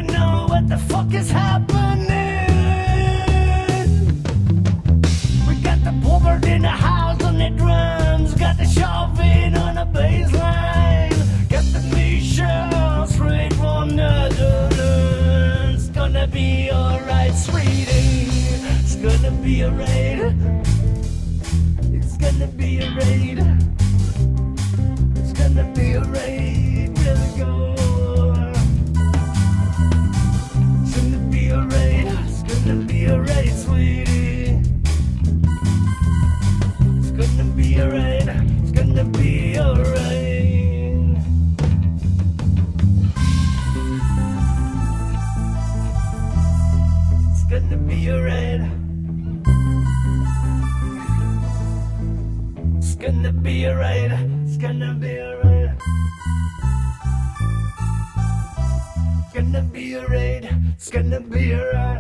know what the fuck is happening. We got the pulpit in the house on the drums, got the shoving on the bass line, got the Michelle straight from Netherlands. It's gonna be alright, sweetie. It's gonna be a raid. It's gonna be a raid. It's gonna be a raid. Really go. It's gonna be a raid. It's gonna be a raid, sweetie. It's gonna be a raid. It's gonna be a raid. It's gonna be a raid. It's gonna be a raid. It's gonna be a raid. It's gonna be a raid. It's gonna be a raid.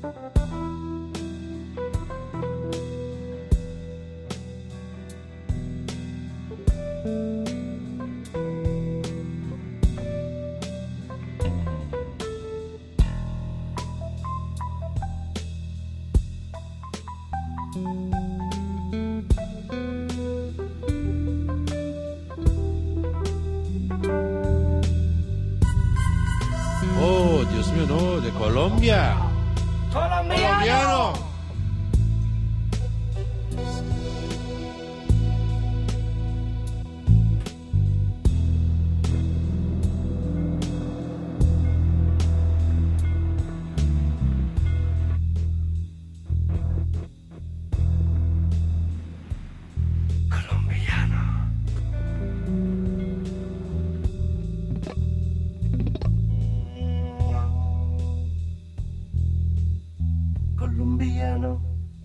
Oh, Dios mío, no, de Colombia. Colombiano. Colombiano.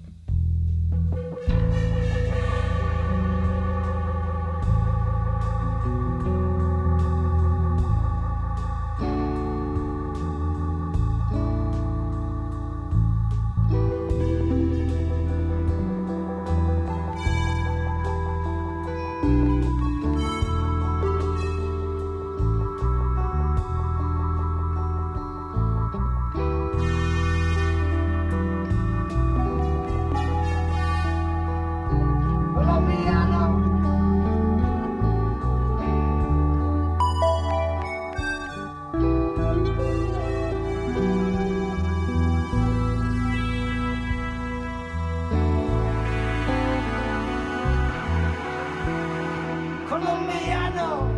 Colombiano.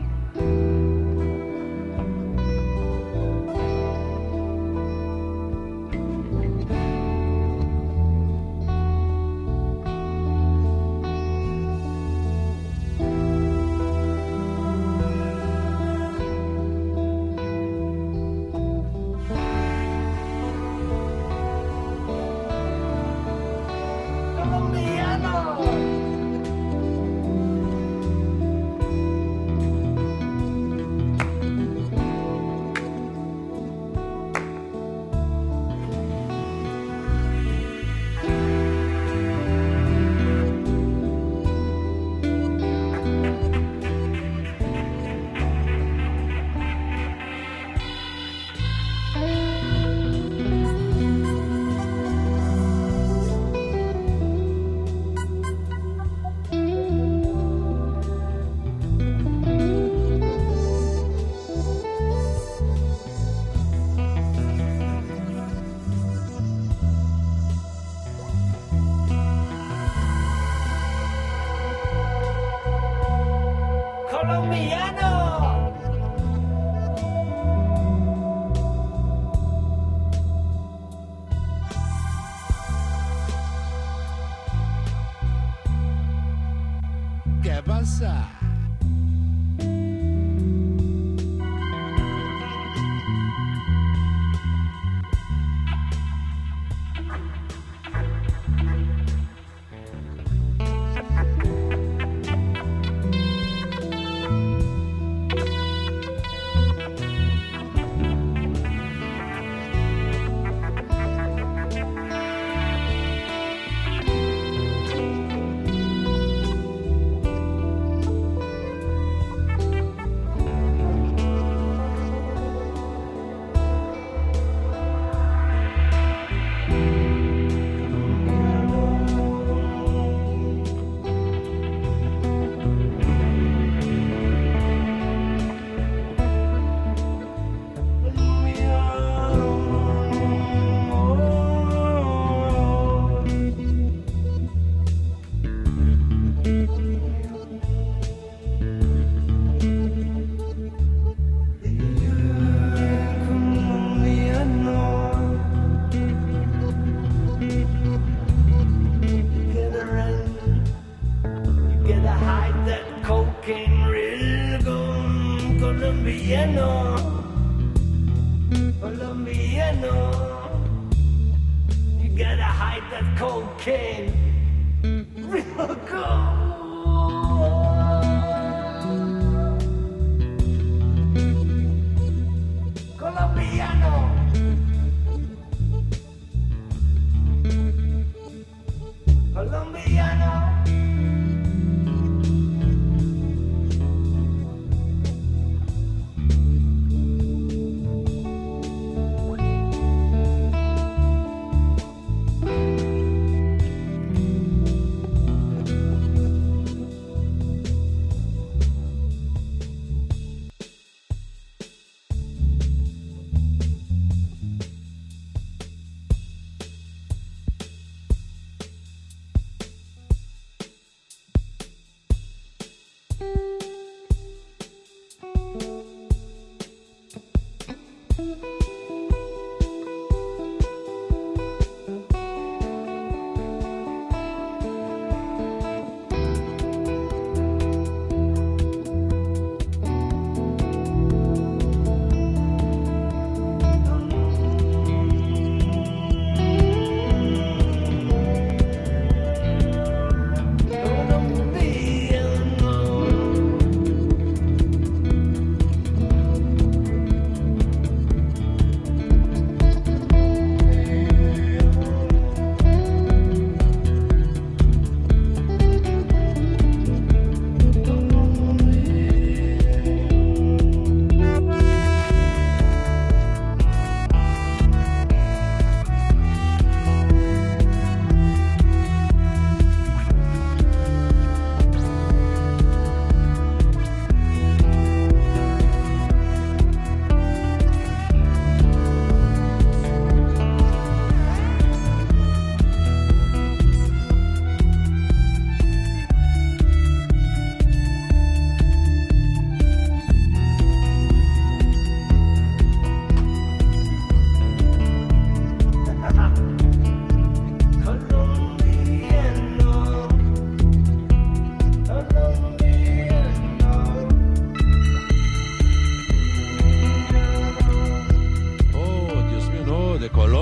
Colombiano. ¿Qué pasa? Colombiano, you gotta hide that cocaine real good. Colombiano.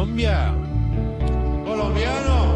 Colombia. Colombiano.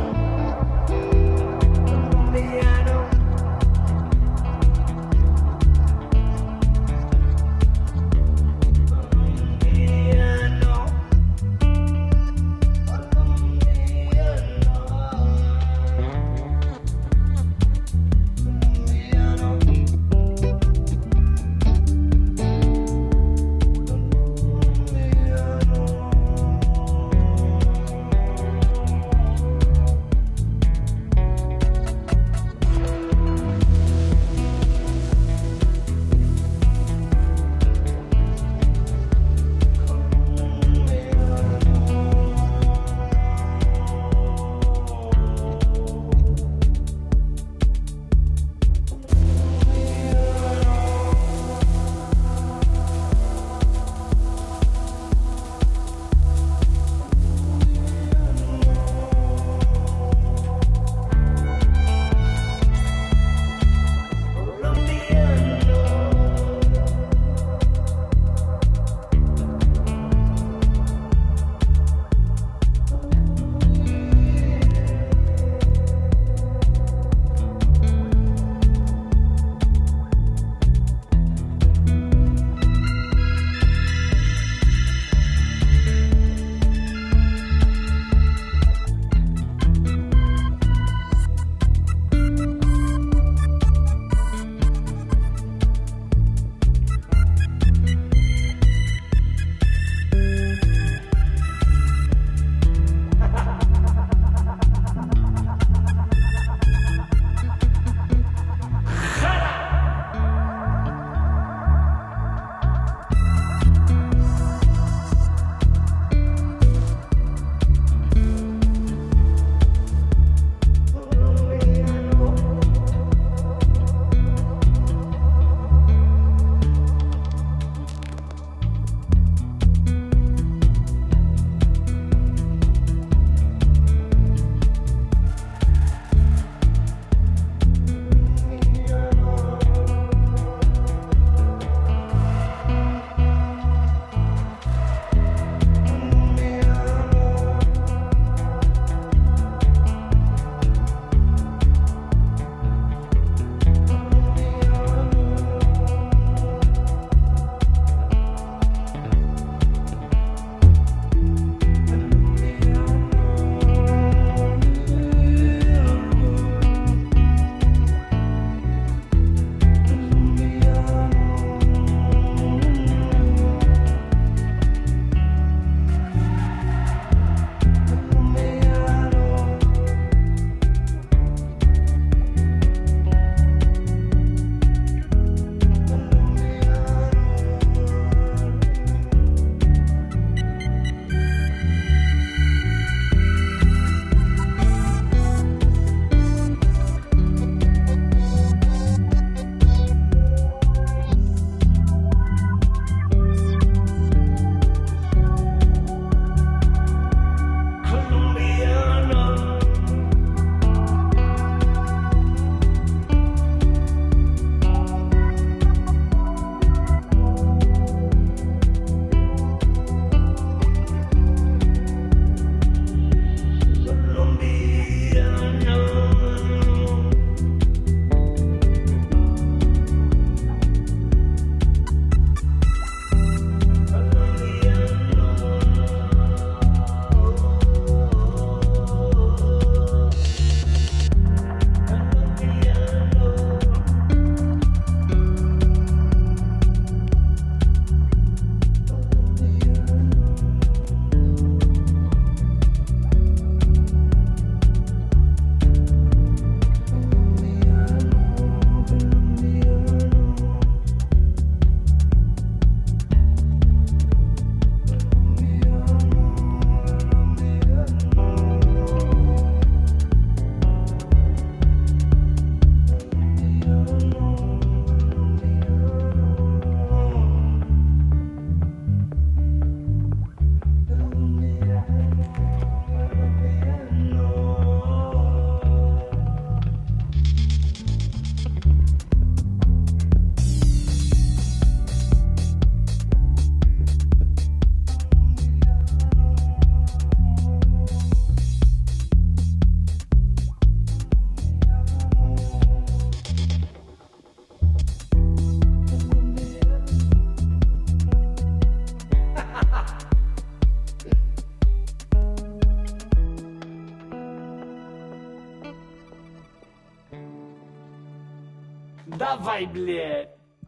Давай, блядь.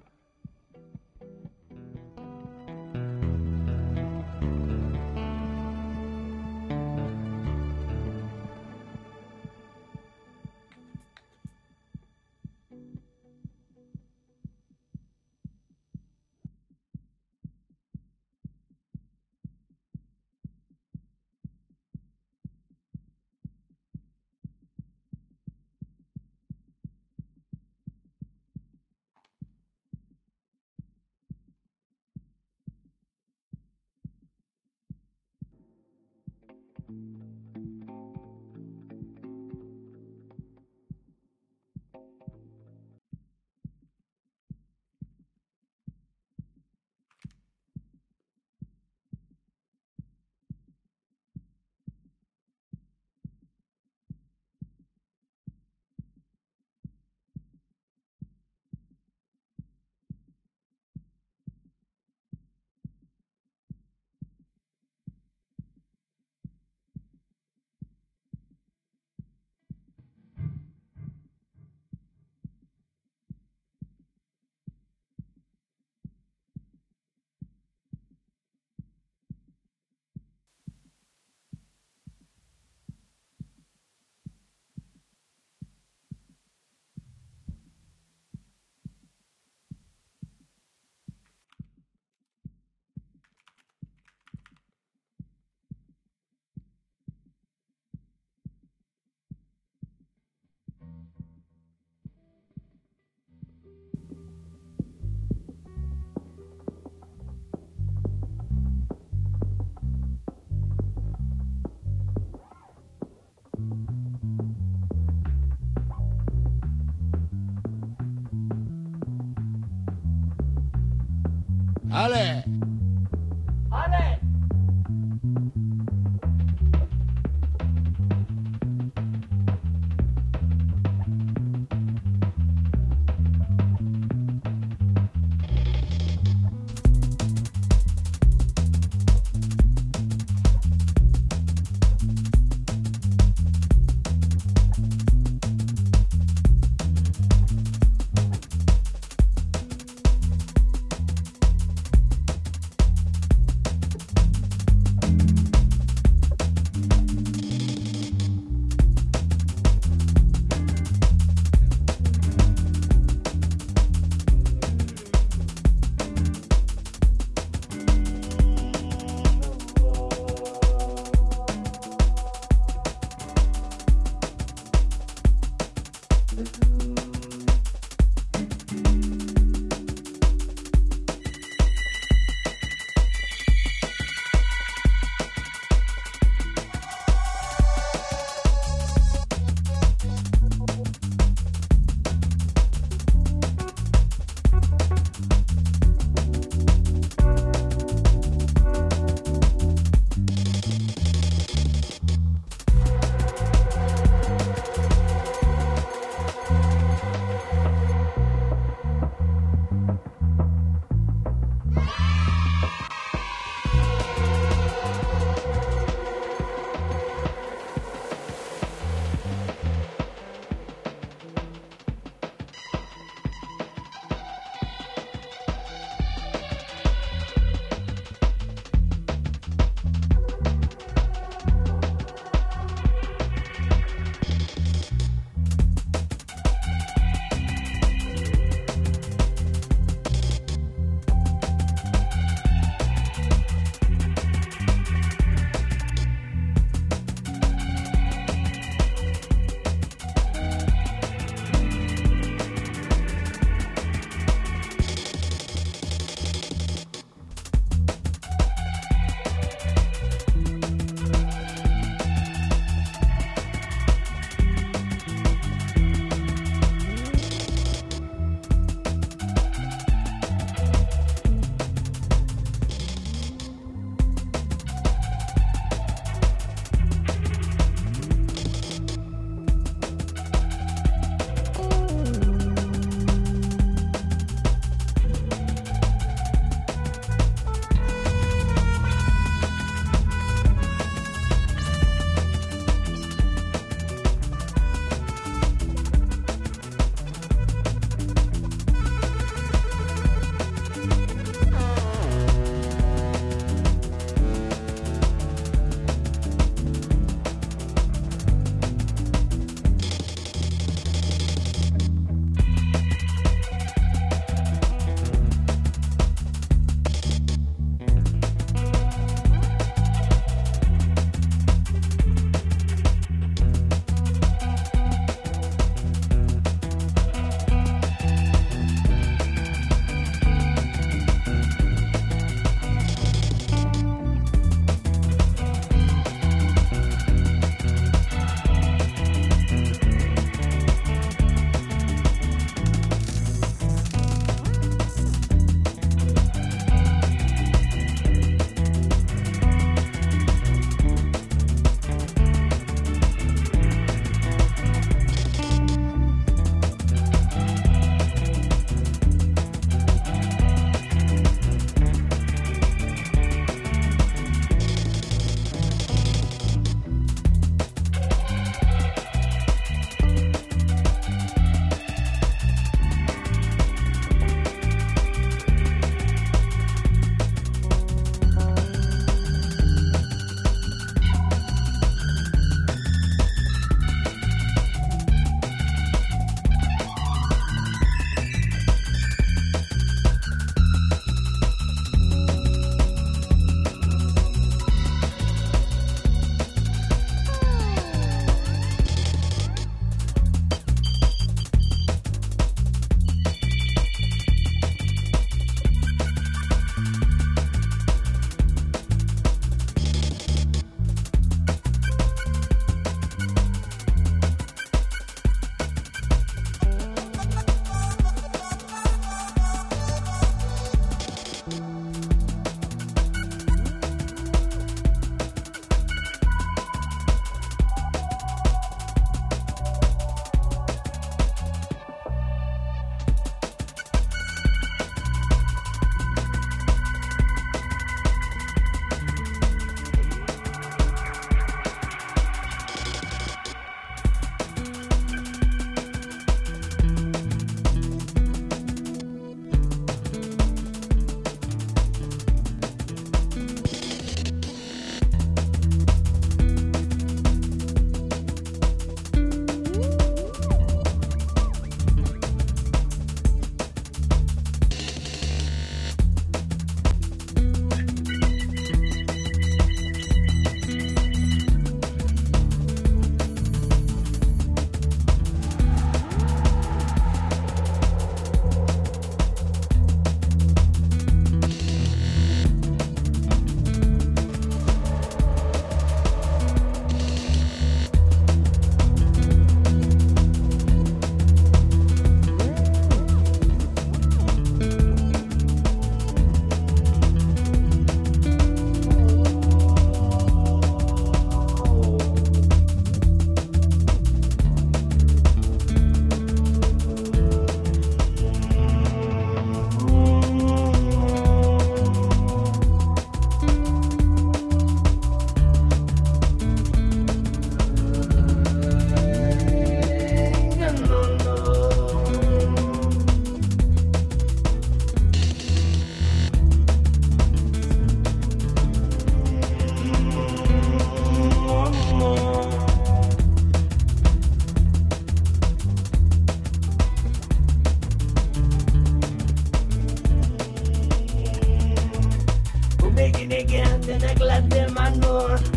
Ale! Ale!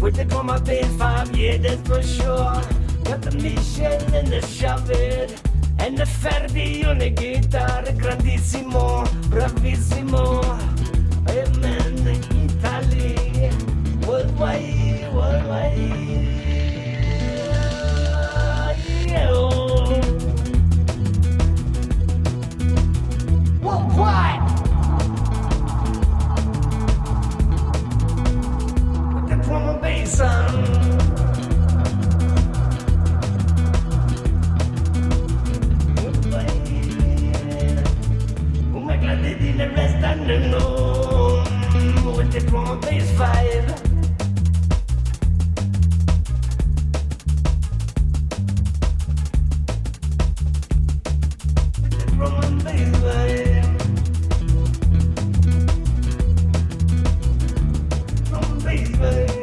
With the drummer bass 5, yeah, that's for sure. Got the Michel and the Chavez and the Ferdi on the guitar, grandissimo, bravissimo. Hey man, Italy, worldwide, worldwide. Yeah. Worldwide. With the drum and bass on. In the rest unknown with the drum and bass 5. With the drum and bass 5. Drum and bass 5.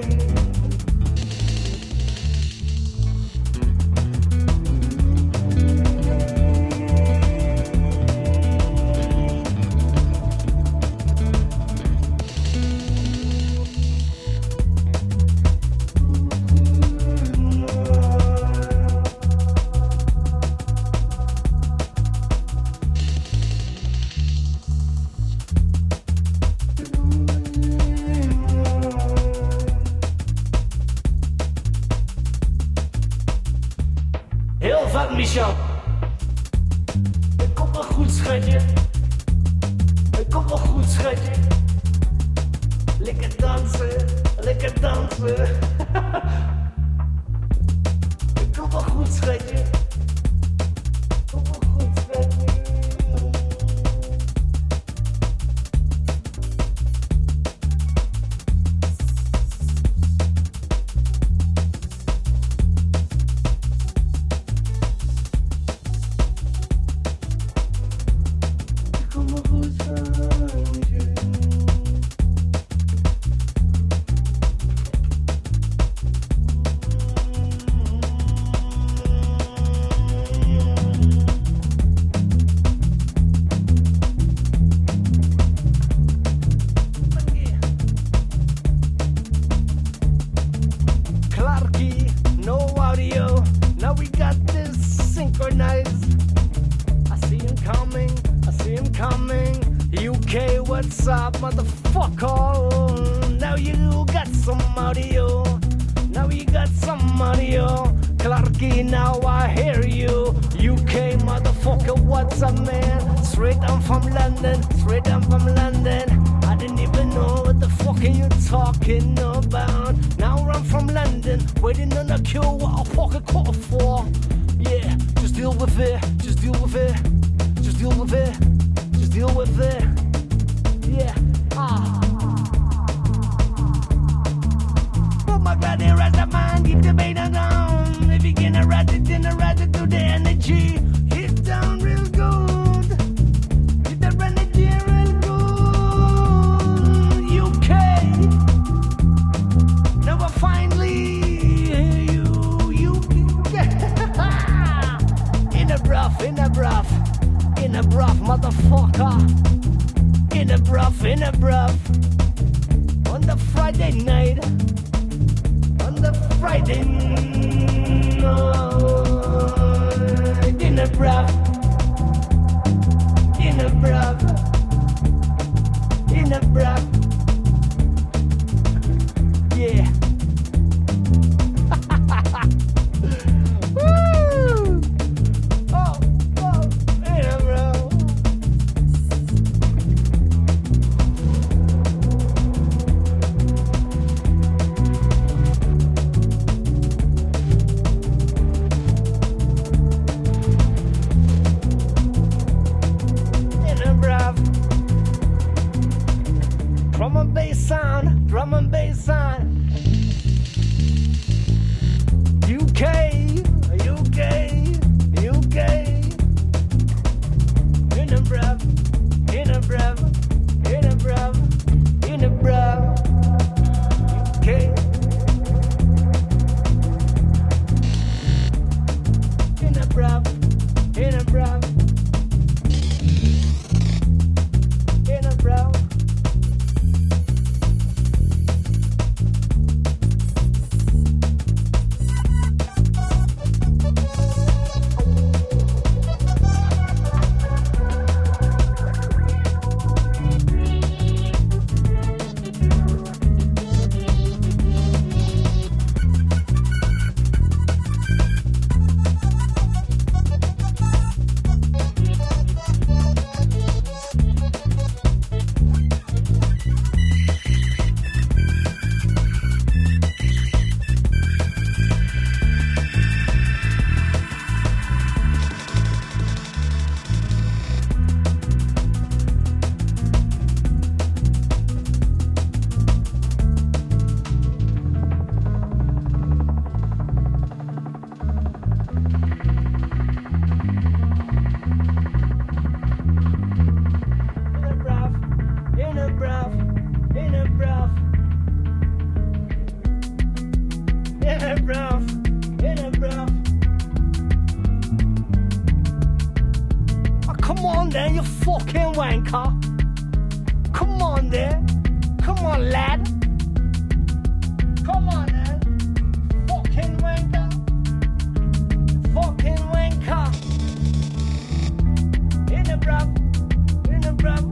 Heel vet, Michel. Het komt wel goed, schatje. Het komt wel goed, schatje. Lekker dansen, lekker dansen. Het komt wel goed, schatje. Het komt wel goed, schatje. No audio, now we got this synchronized. I see him coming, I see him coming. UK, what's up, motherfucker? Now you got some audio, now you got some audio. Clarky, now I hear you. UK, motherfucker, what's up, man? Straight I'm from London, straight I'm from London. I didn't even know what the fuck are you talking about. Now I'm from London, waiting on a queue, what a fucking call for. Yeah, just deal with it, just deal with it, just deal with it, just deal with it. Yeah, Oh my God, they rest of mine, keep the beta down. If you gonna ride it, then ride it to the energy. Hit down real good. Hit the energy real good. UK. Now I finally hear you. In a bruff, in a bruff, in a bruff, motherfucker. In a bruff, in a bruff. On the Friday night. On the Friday night. In a bruff. In a bruff. In a bruff. Yeah. Woo! Oh, in a bruff. a bruv, in a bruv. Oh, come on then, you fucking wanker. Come on then. Come on, lad. Come on then. Fucking wanker. Fucking wanker. In a bruv. In a bruv.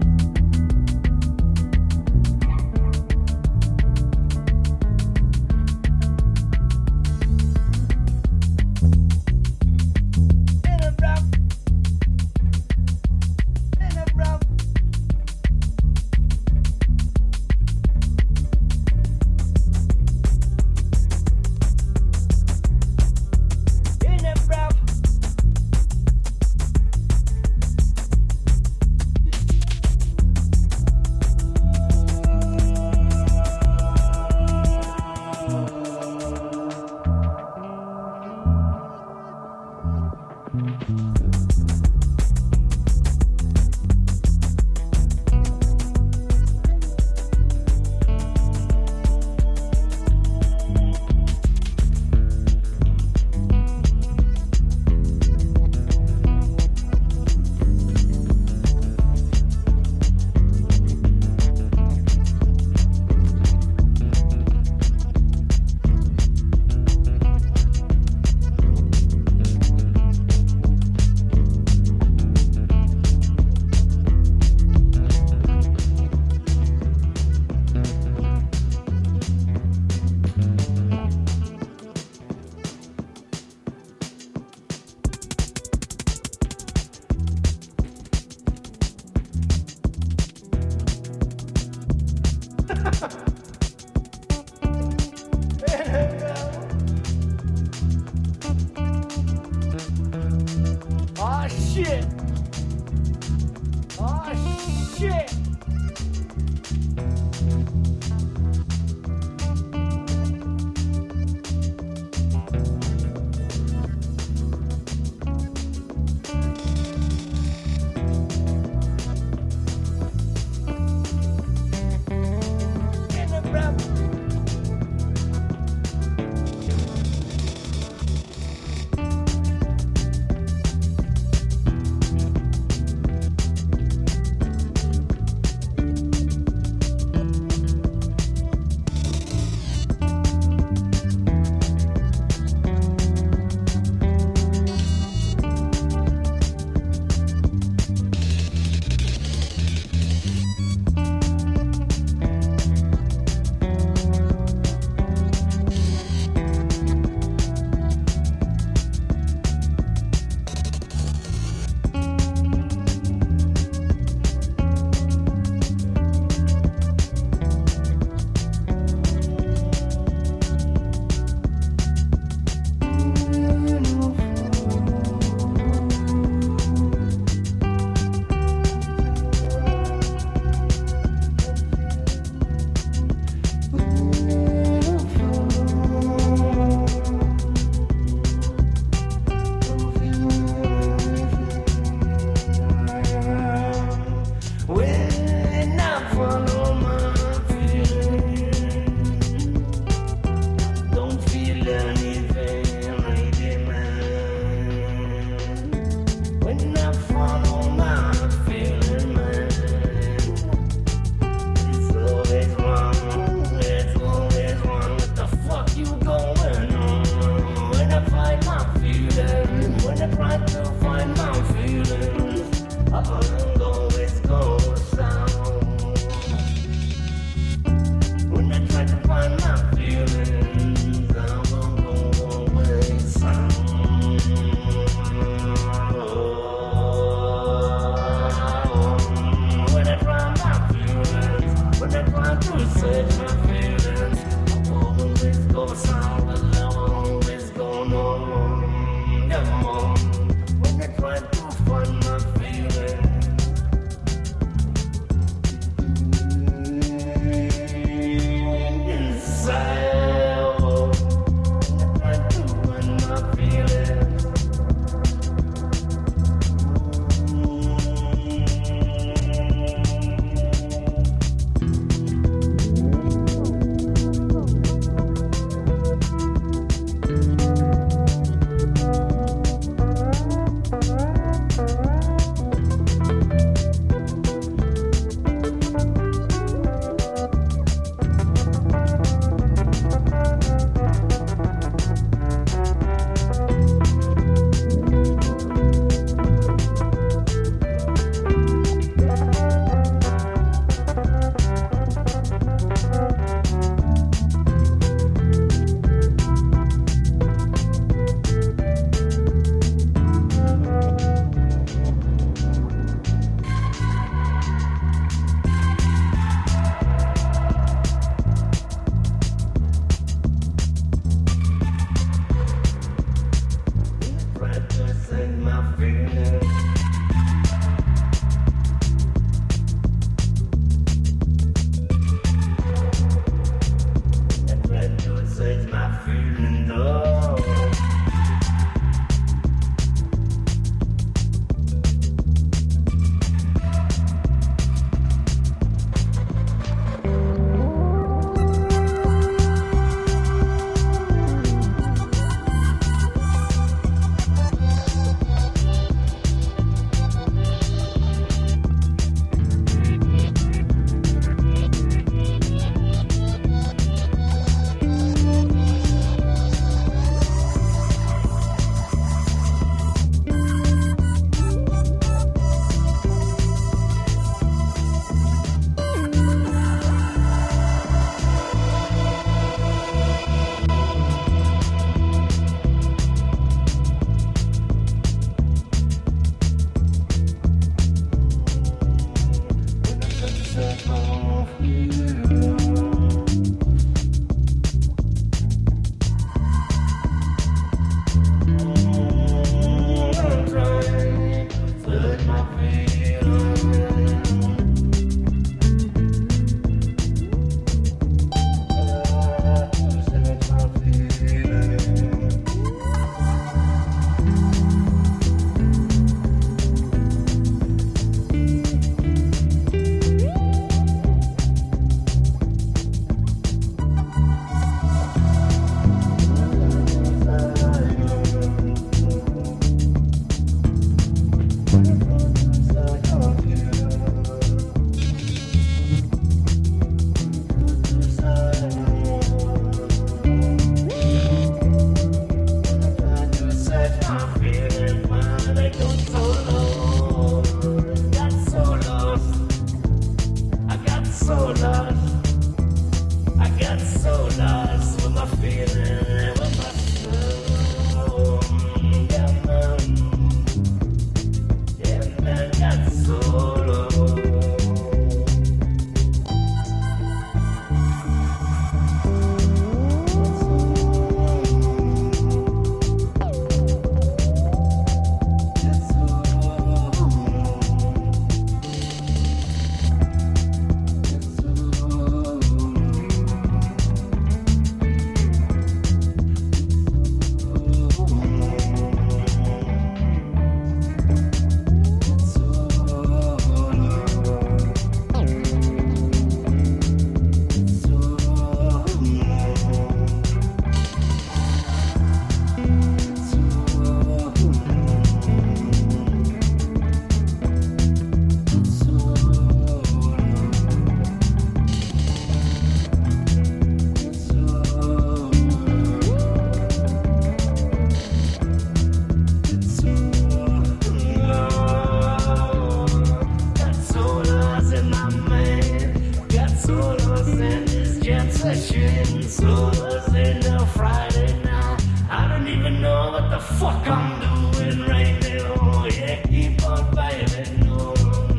fuck I'm doing right now. Yeah, keep on vibing on.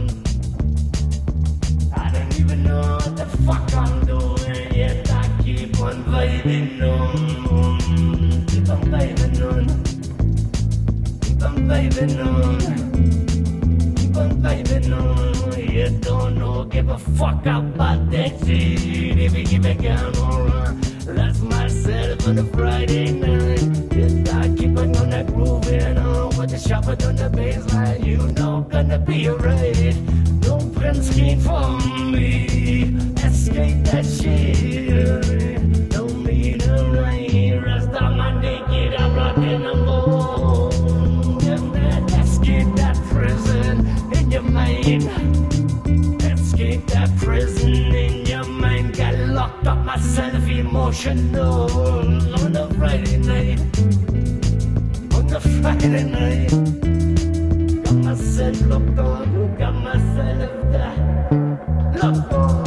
I don't even know what the fuck I'm doing, yet I keep on vibing on. Keep on vibing on. Keep on vibing on. Keep on vibing on. You don't know, give a fuck about that shit. If you give a gun or lost myself on a Friday night. Yet I keep on gonna grooving on with the shuffle on the baseline. You know, gonna be alright. No prince came for me. Escape that shit. Don't mean a rain. Rest on my naked, I'm rocking the moon. Yeah, man, escape that prison in your mind. Escape that prison in your mind. Got locked up myself emotional on a Friday night. On a Friday night. Got myself locked on. Got myself locked on.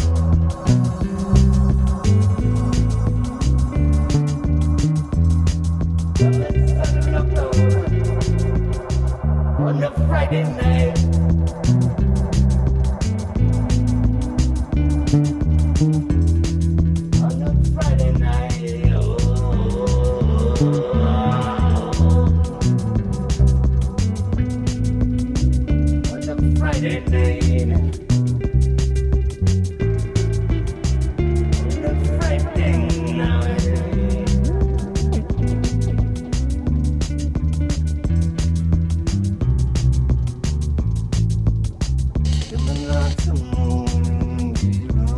Got myself locked on a Friday night. On a Friday night, on a Friday night, on a Friday night. Come on, like the moon, keep on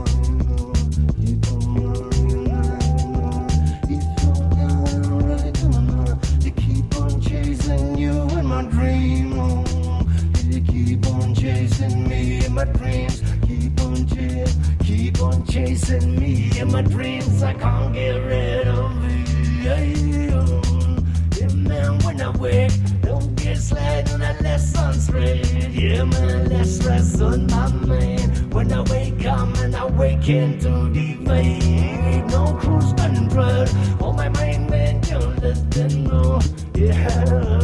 you keep on chasing you in my dream. You keep on chasing me in my dreams. Keep on chasing me in my dreams. I can't get rid of you. Yeah, man, when I wake, don't get slide on that lesson straight. Yeah, man, less stress on my mind. When I wake up and I wake into the vein. No cruise control. Oh, my mind, man, you'll listen, no. Yeah.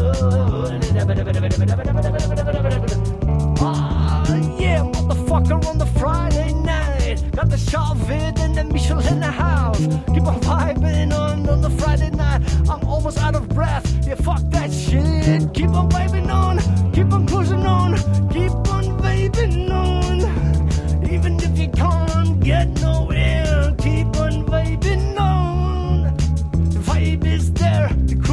Yeah, motherfucker on the Friday night. Got the Charvet and the Michel in the house. Keep on vibing on the Friday night. I'm almost out of breath. Yeah, fuck that shit. Keep on vibing on. Keep on pushing on. Keep on vibing on. Even if you can't get nowhere, keep on vibing on. The vibe is there. The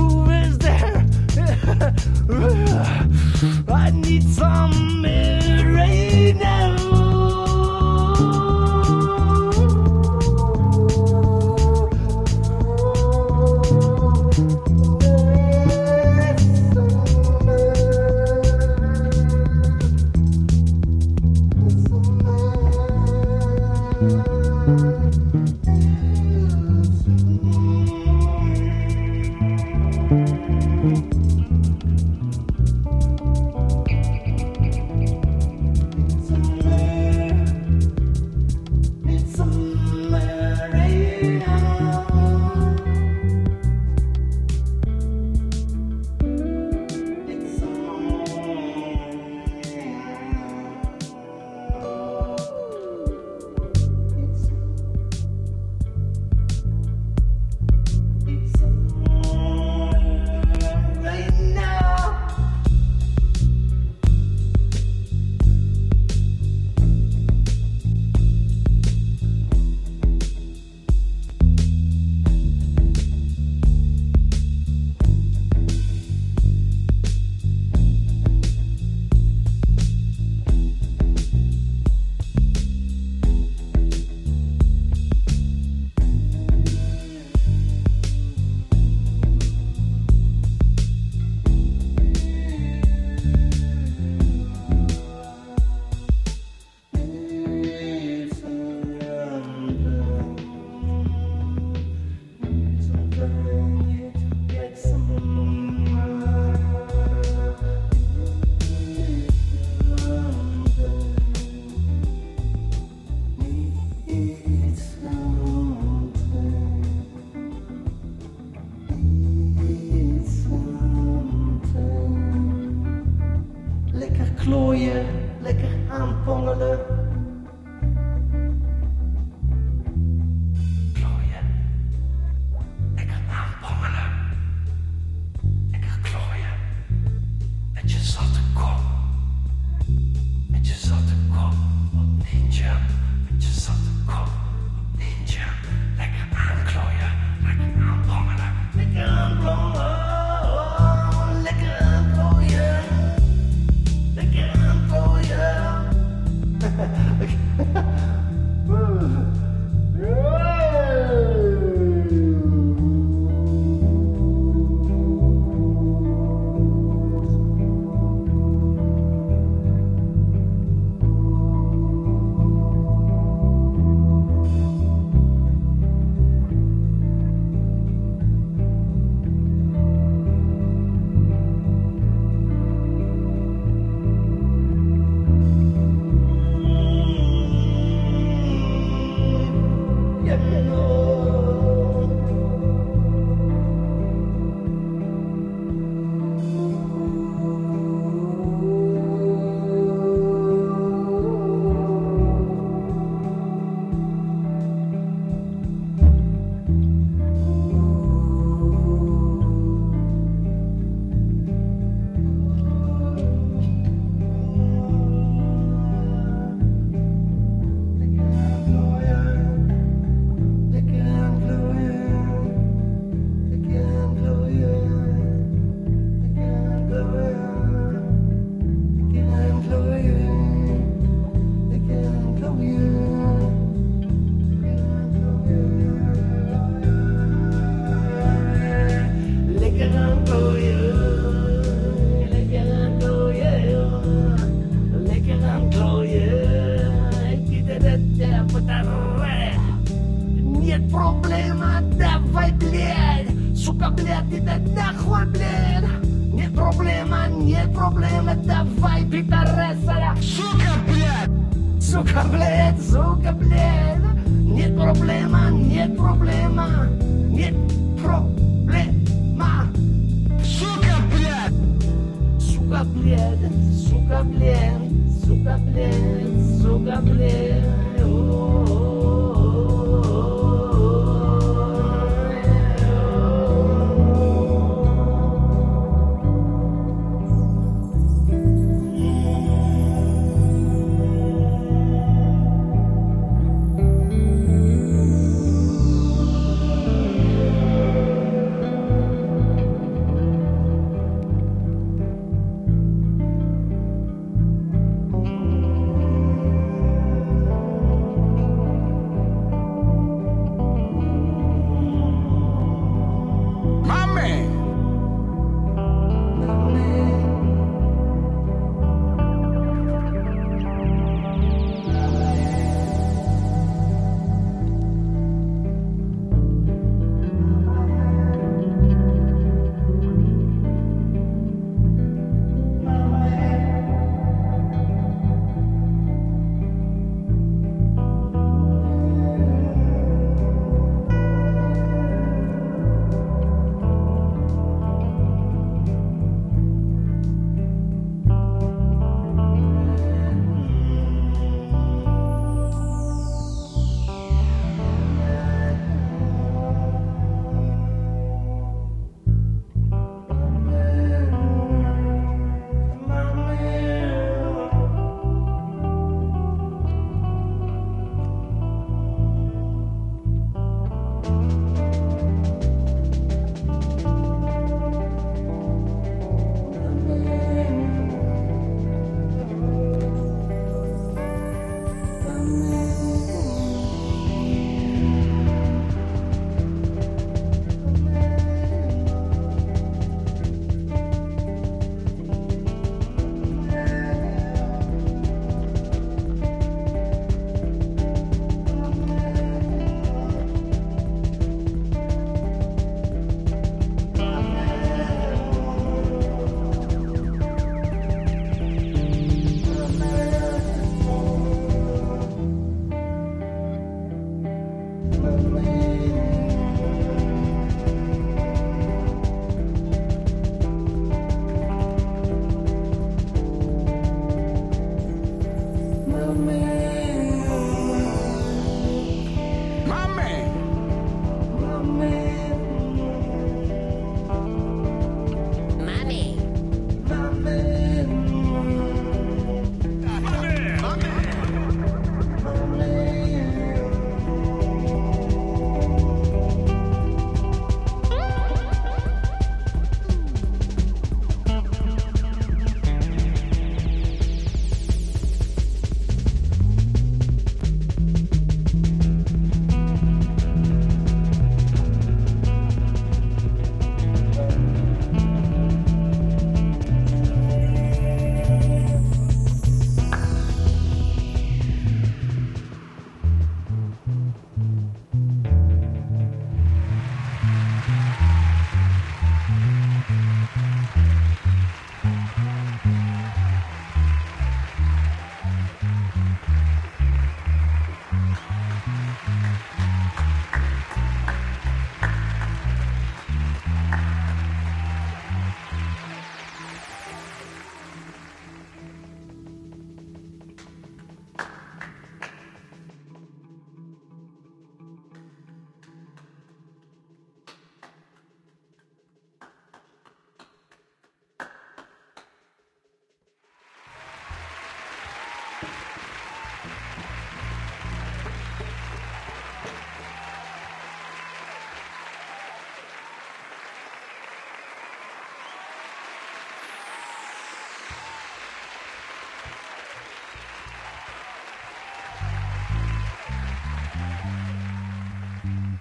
Да нахуй, блядь! Нет проблемы, давай, пидорасая! Сука, блядь! Сука, блядь! Нет проблема! Нет проблема! Сука, блядь! Сука, блядь! Сука, блядь! Сука, блядь! Сука, блядь!